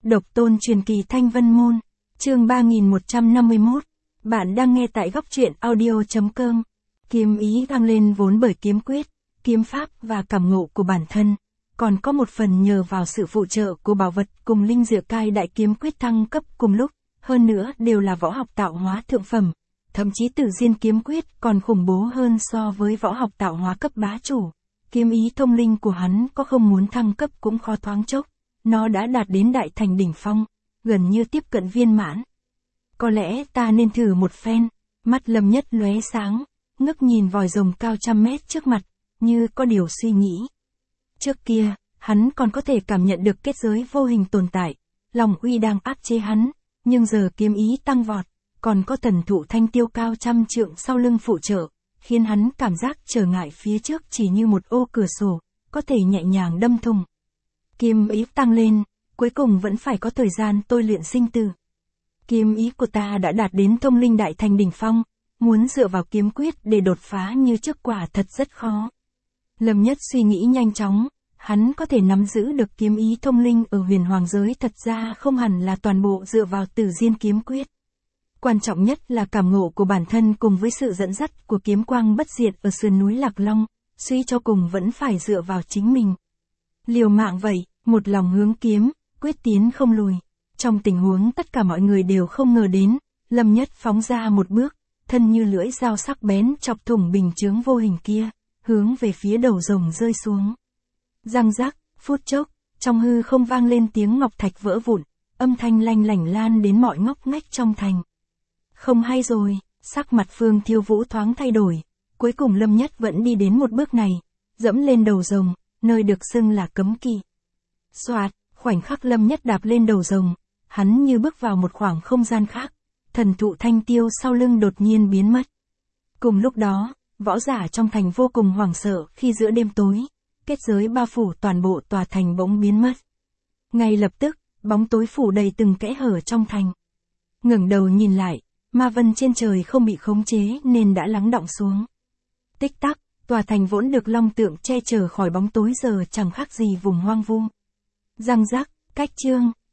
Độc tôn truyền kỳ Thanh Vân Môn, chương 3151. Bạn đang nghe tại góc truyện audio.com. Kiếm ý tăng lên vốn bởi kiếm quyết, kiếm pháp và cảm ngộ của bản thân, còn có một phần nhờ vào sự phụ trợ của bảo vật cùng linh dược cai đại kiếm quyết thăng cấp cùng lúc, hơn nữa đều là võ học tạo hóa thượng phẩm. Thậm chí Tử Diên kiếm quyết còn khủng bố hơn so với võ học tạo hóa cấp bá chủ. Kiếm ý thông linh của hắn có không muốn thăng cấp cũng khó thoáng chốc. Nó đã đạt đến đại thành đỉnh phong, gần như tiếp cận viên mãn. Có lẽ ta nên thử một phen. Mắt Lâm Nhất lóe sáng, ngước nhìn vòi rồng cao trăm mét trước mặt, như có điều suy nghĩ. Trước kia, hắn còn có thể cảm nhận được kết giới vô hình tồn tại, lòng uy đang áp chế hắn, nhưng giờ kiếm ý tăng vọt, còn có thần thụ thanh tiêu cao trăm trượng sau lưng phụ trợ, khiến hắn cảm giác trở ngại phía trước chỉ như một ô cửa sổ, có thể nhẹ nhàng đâm thủng. Kiếm ý tăng lên, cuối cùng vẫn phải có thời gian tôi luyện sinh tử. Kiếm ý của ta đã đạt đến thông linh đại thành đỉnh phong, muốn dựa vào kiếm quyết để đột phá như trước quả thật rất khó. Lâm Nhất suy nghĩ nhanh chóng, hắn có thể nắm giữ được kiếm ý thông linh ở huyền hoàng giới thật ra không hẳn là toàn bộ dựa vào Tử Diên kiếm quyết. Quan trọng nhất là cảm ngộ của bản thân cùng với sự dẫn dắt của kiếm quang bất diệt ở sườn núi Lạc Long, suy cho cùng vẫn phải dựa vào chính mình. Liều mạng vậy, một lòng hướng kiếm, quyết tiến không lùi. Trong tình huống tất cả mọi người đều không ngờ đến, Lâm Nhất phóng ra một bước, thân như lưỡi dao sắc bén chọc thủng bình chướng vô hình kia, hướng về phía đầu rồng rơi xuống. Răng rắc, phút chốc, trong hư không vang lên tiếng ngọc thạch vỡ vụn, âm thanh lanh lảnh lan đến mọi ngóc ngách trong thành. Không hay rồi, sắc mặt Phương Thiêu Vũ thoáng thay đổi, cuối cùng Lâm Nhất vẫn đi đến một bước này, dẫm lên đầu rồng, nơi được xưng là cấm kỵ. Soạt, khoảnh khắc Lâm Nhất đạp lên đầu rồng, hắn như bước vào một khoảng không gian khác, thần thụ thanh tiêu sau lưng đột nhiên biến mất. Cùng lúc đó, võ giả trong thành vô cùng hoảng sợ khi giữa đêm tối, kết giới bao phủ toàn bộ tòa thành bỗng biến mất. Ngay lập tức, bóng tối phủ đầy từng kẽ hở trong thành. Ngẩng đầu nhìn lại, ma vân trên trời không bị khống chế nên đã lắng đọng xuống. Tích tắc, tòa thành vốn được long tượng che chở khỏi bóng tối giờ chẳng khác gì vùng hoang vu. Răng rắc, cách chương,